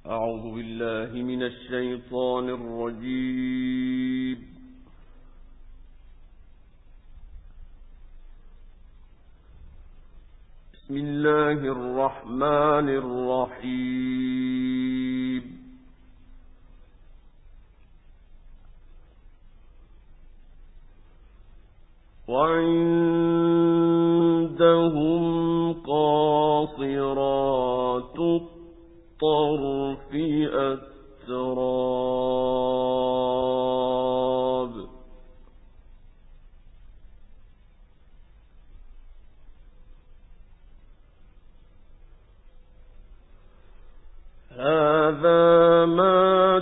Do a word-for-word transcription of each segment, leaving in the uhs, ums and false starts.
أعوذ بالله من الشيطان الرجيم. بسم الله الرحمن الرحيم. وعندهم قاصرات الطرف أتراب. هذا ما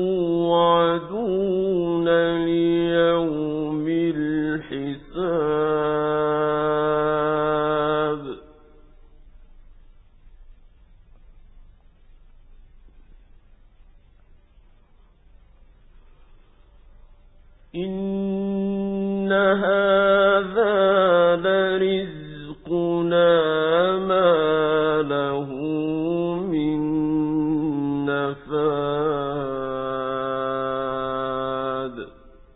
توعدون ليوم الحساب. إن هذا لرزقنا ما له من نفاد.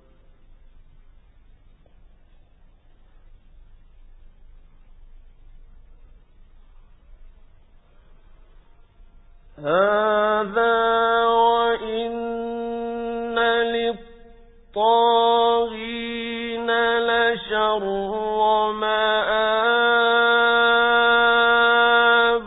هذا وإن للطاغين لشر مآب.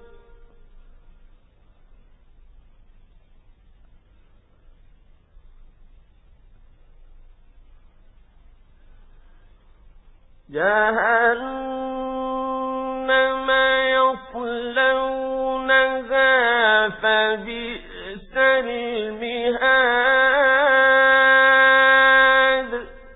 جهنم يصلونها فبئس المهاد.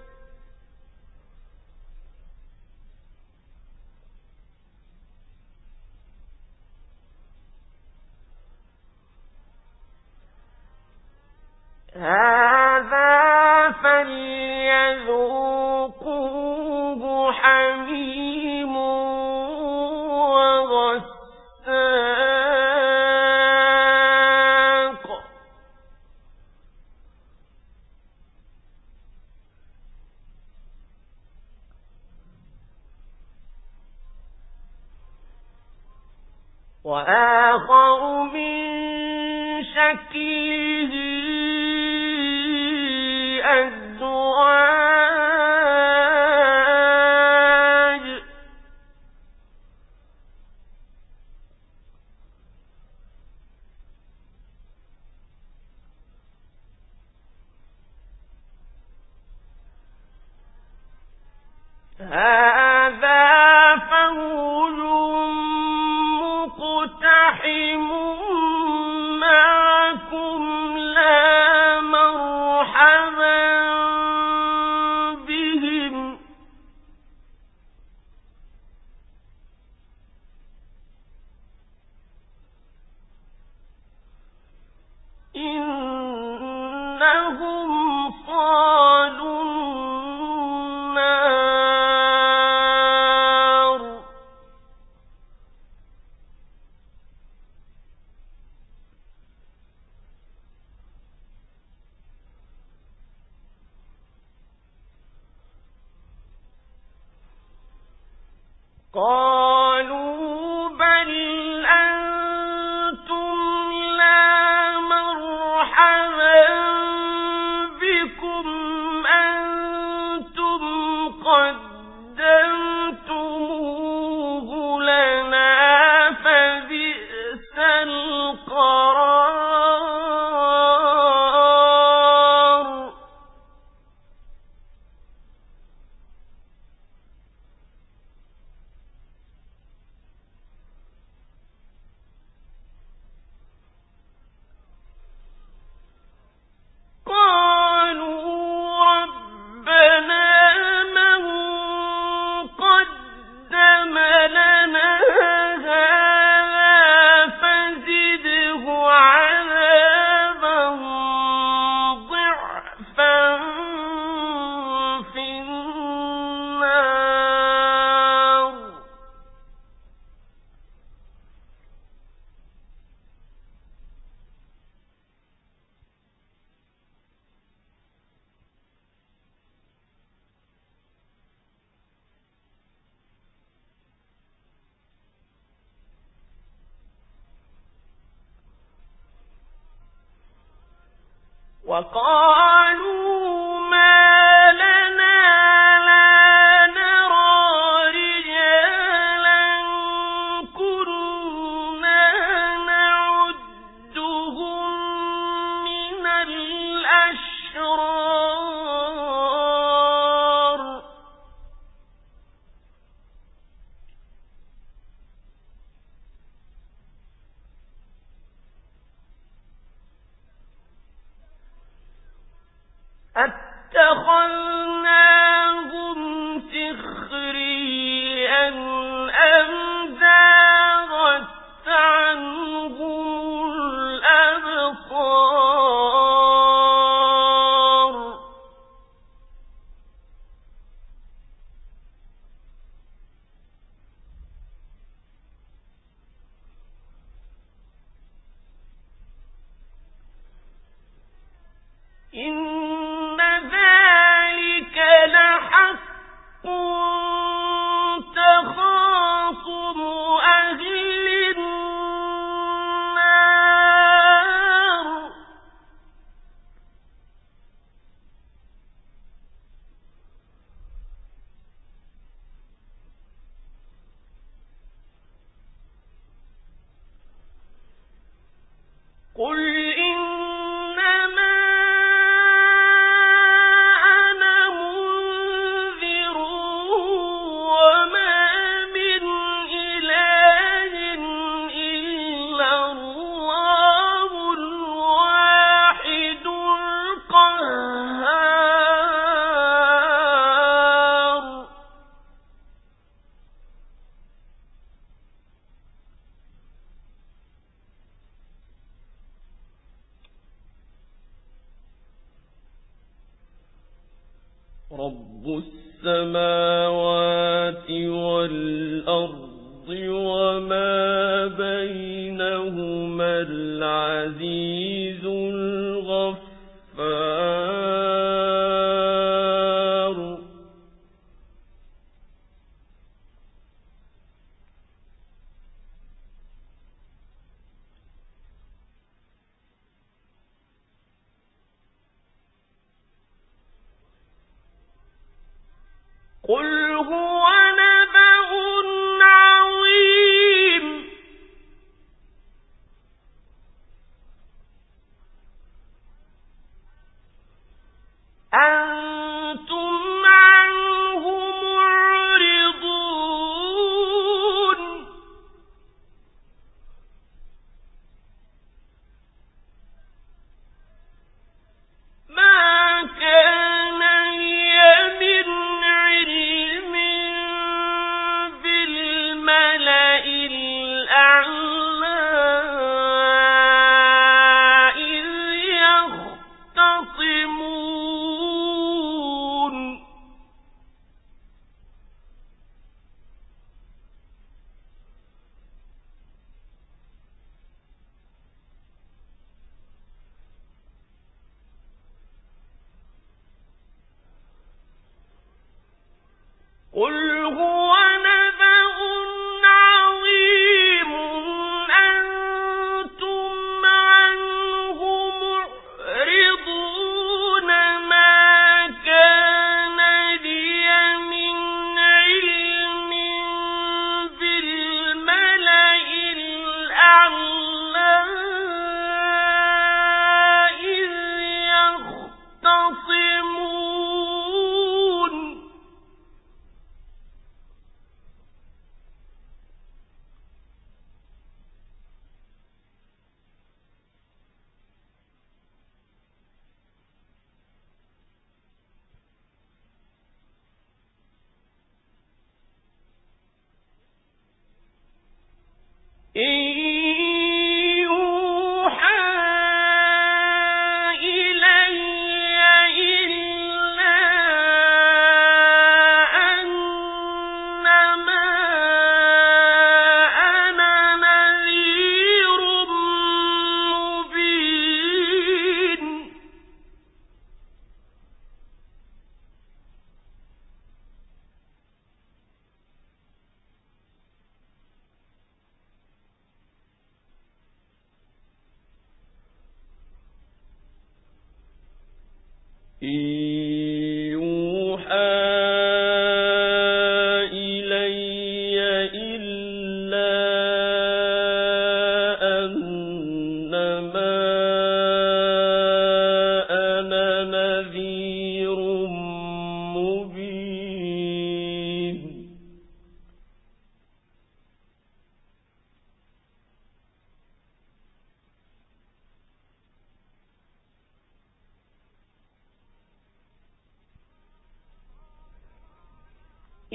هذا فليذوقوه حميم وغساق. وآخر من شكله أزواج. هذا فوج مقتحم معكم لا مرحبا بهم. إنهم صالوا النار. قالوا بل أنتم لا مرحبا بكم أنتم قدمتموه لنا فبئس القرار. وقالوا ما لنا لا نرى رجالا كنا نعدهم من الأشرار أتخذناهم سخريا أم زاغت عنهم الأبصار إن ذلك لحق تخاصم أهل النار قل إنما أنا منذر وما من إله إلا الله الواحد القهار رب السماوات والأرض وما بينهما العزيز الغفار قل هو نبأ عظيم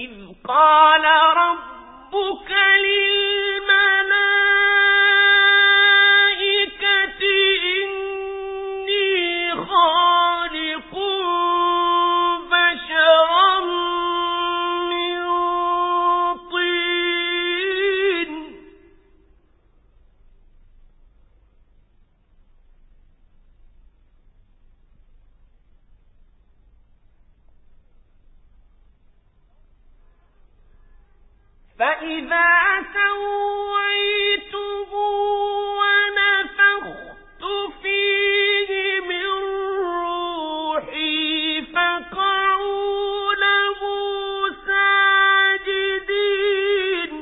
إذ قال ربك للملائكة إني خالق بشرا من طين فإذا سويته ونفخت فيه من روحي فقعوا له ساجدين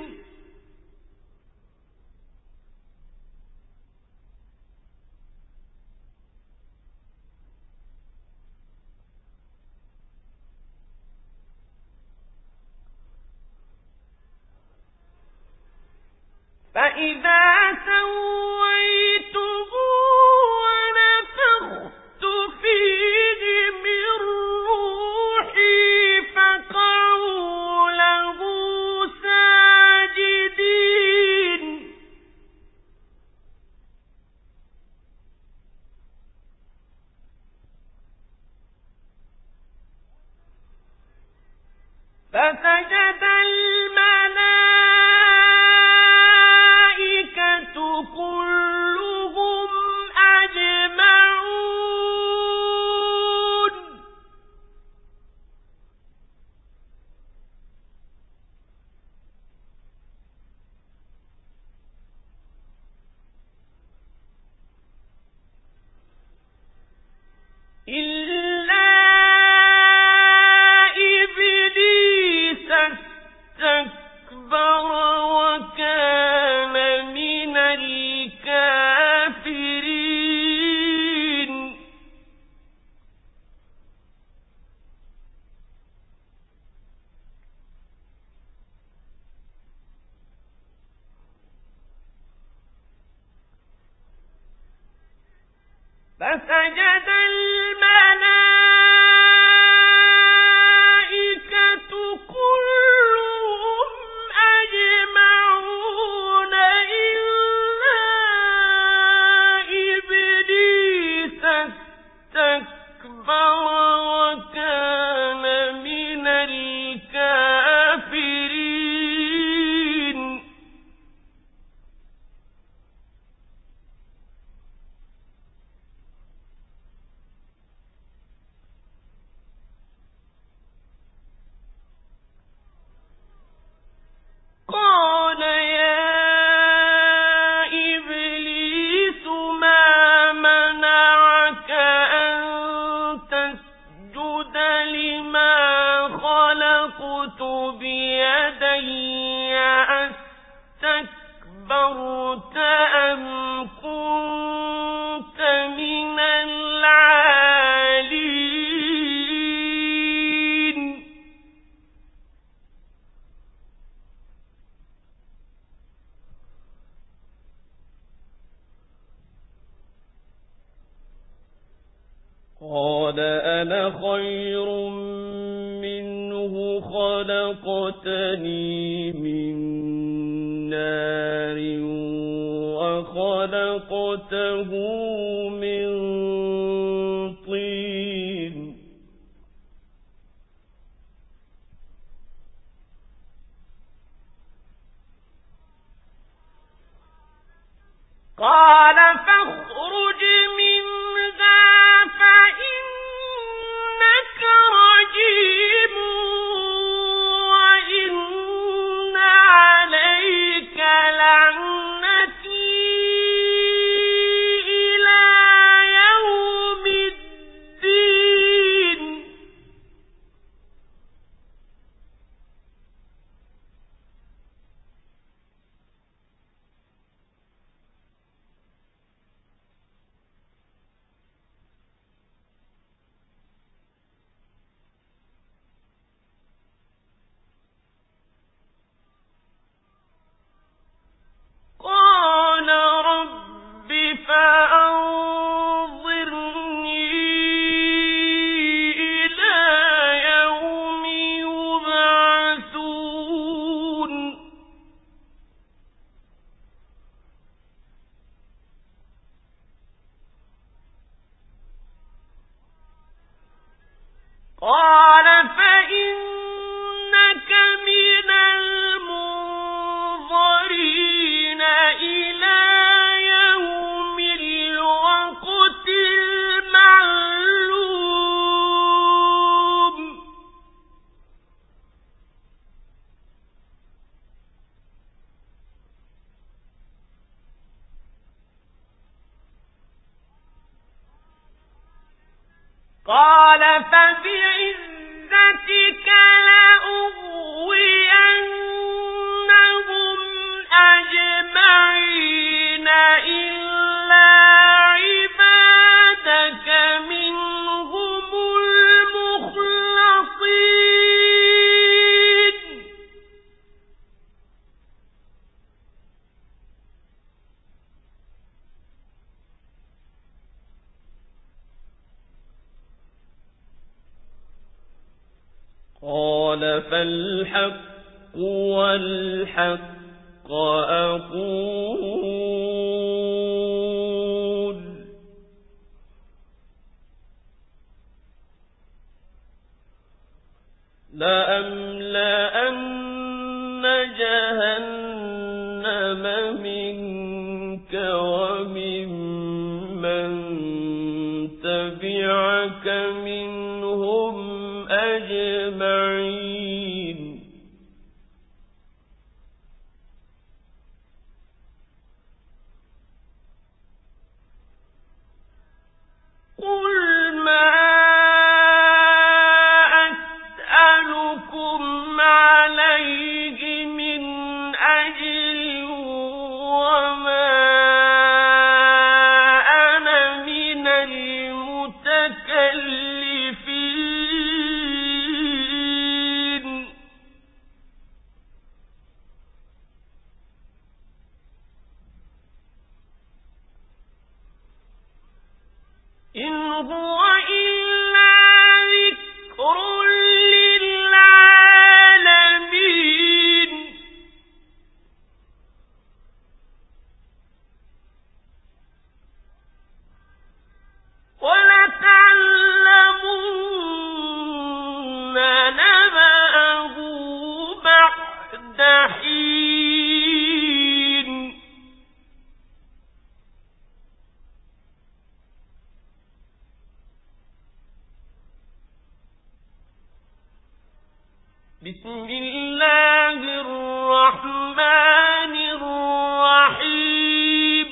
فإذا سويته ونفخت فيه من روحي فقعوا له ساجدين فسجد الملائكة كلهم أجمعون إلا إبليس استكبر وكان من الكافرين فسجد الملائكة كلهم أجمعون إلا إبليس استكبر وكان من الكافرين قال يا إبليس ما منعك أن تسجد لما خلقت بيدي أستكبرت أم كنت من العالين قال أنا خير منه خلقتني من نار وخلقته من طين قال فاخرج منها فإنك رجيم وإن عليك لعنتي إلى يوم الدين قال فإنك من المنظرين إلى يوم الوقت المعلوم قال فبعزتك لأغوينهم أجمعين إلا عبادك منهم المخلصين قال فالحق والحق أقول لأملأن جهنم منك وممن تبعك منهم أجمعين قل ما أسألكم عليه من أجر وما أنا من المتكلفين إن هو إلا ذكر للعالمين ولتعلمن نبأه بعد حين بسم الله الرحمن الرحيم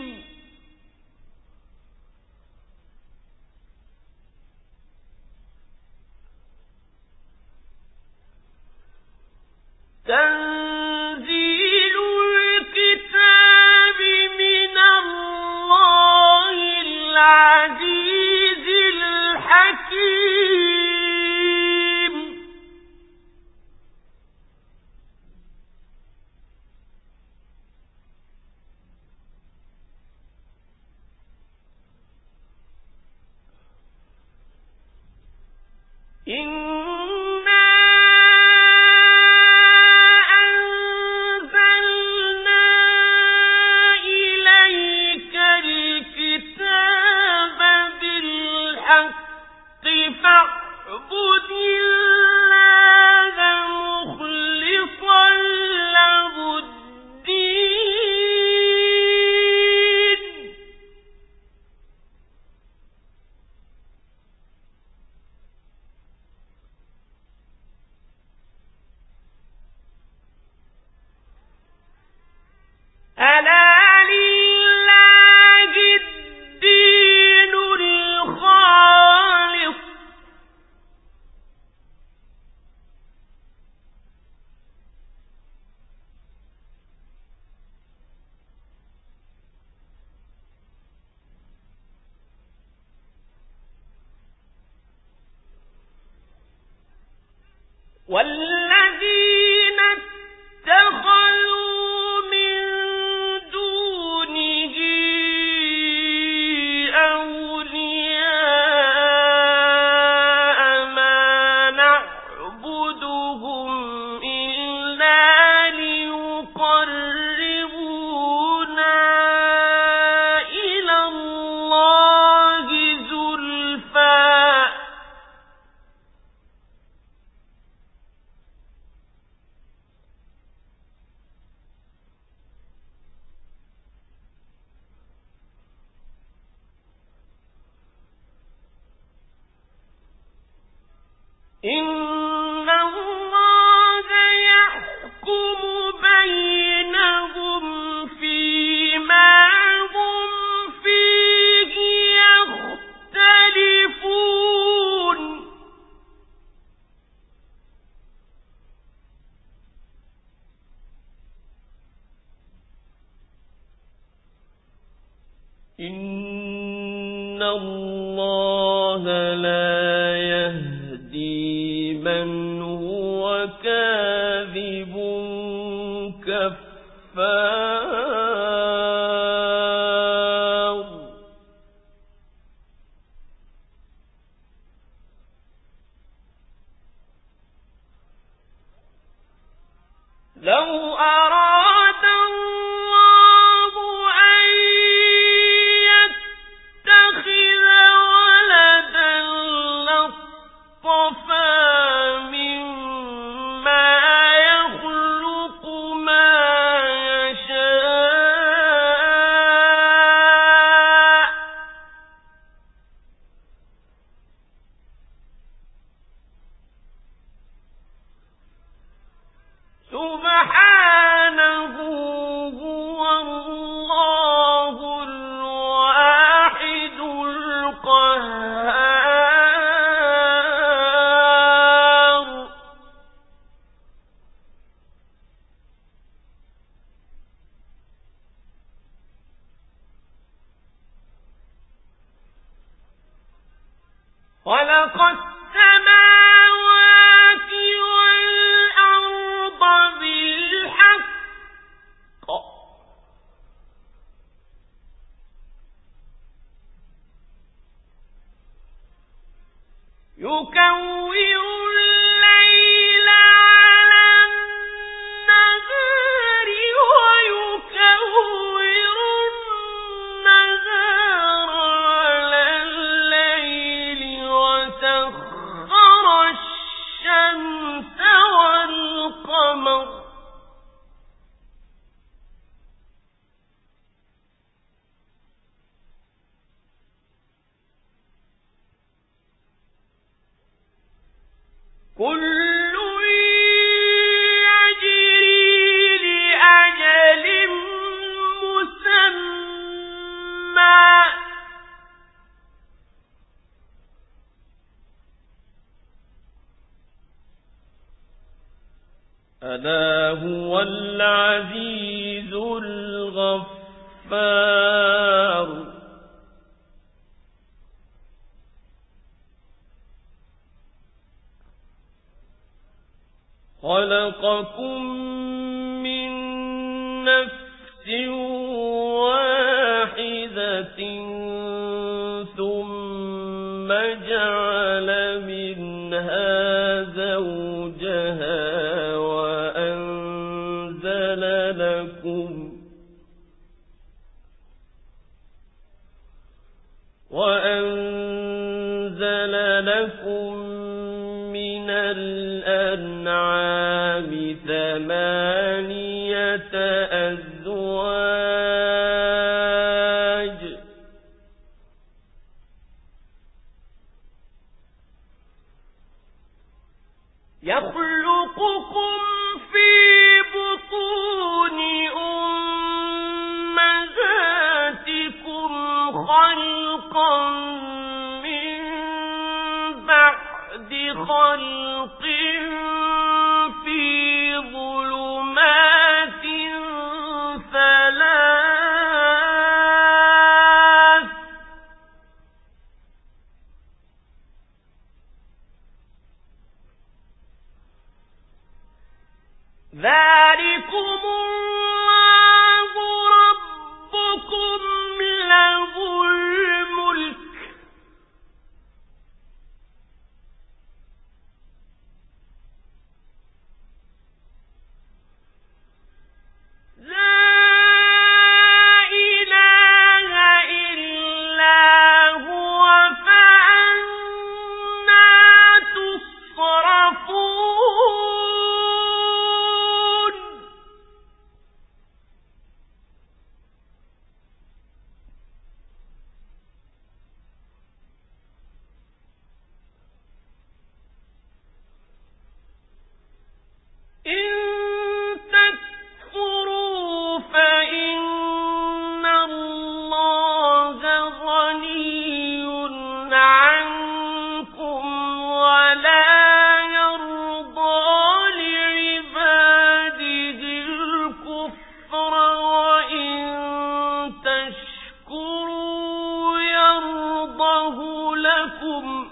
تنزيل الكتاب من الله العزيز الحكيم إنا أنزلنا إليك الكتاب بالحق فاعبد الله مخلصا له الدين ألا لله الدين الخالص والذين اتخذوا من دونه أولياء ما نعبدهم إلا ليقربونا إلى الله زلفى إن الله لا يهدي من هو كاذب كفار. لو أراد الله أن يتخذ ولدا لاصطفى مما يخلق ما يشاء سبحانه هو الله الواحد القهار. خلق السماوات والأرض بالحق يكور الليل على النهار ويكور النهار على الليل وسخر الشمس والقمر كل يجري لأجل مسمى ألا هو العزيز الغفار. خلقكم من نفس واحدة ثم جعل منها زوجها وأنزل لكم وأنزل لكم من الأنعام ثمانية أزواج يخلقكم في بطون أمهاتكم خلقا من بعد خلق في ظلمات ثلاث ذلكم الله ربكم له الملك تشكروا لكم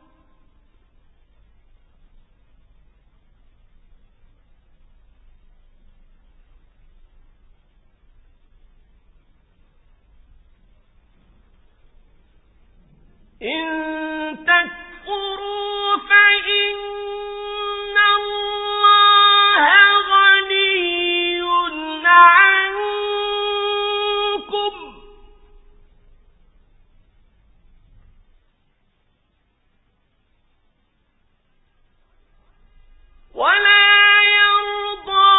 إن تكفروا فإن الله غني عنكم ولا يرضى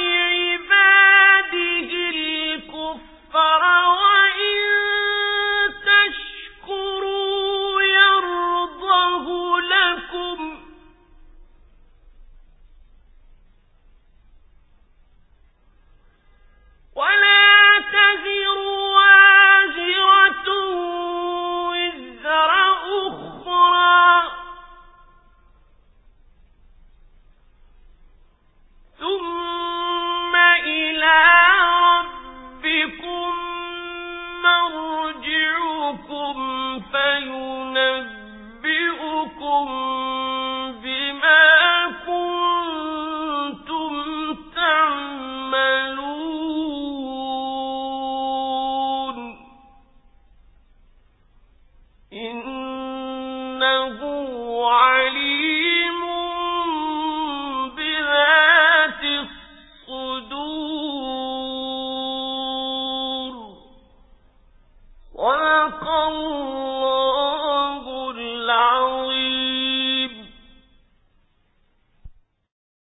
لعباده الكفر وإن تشكروا يرضه لكم ولا تزر وازرة وزر أخرى ثم إلى ربكم مرجعكم فينبئكم بما كنتم تعملون إنه عليم بذات الصدور. صدق الله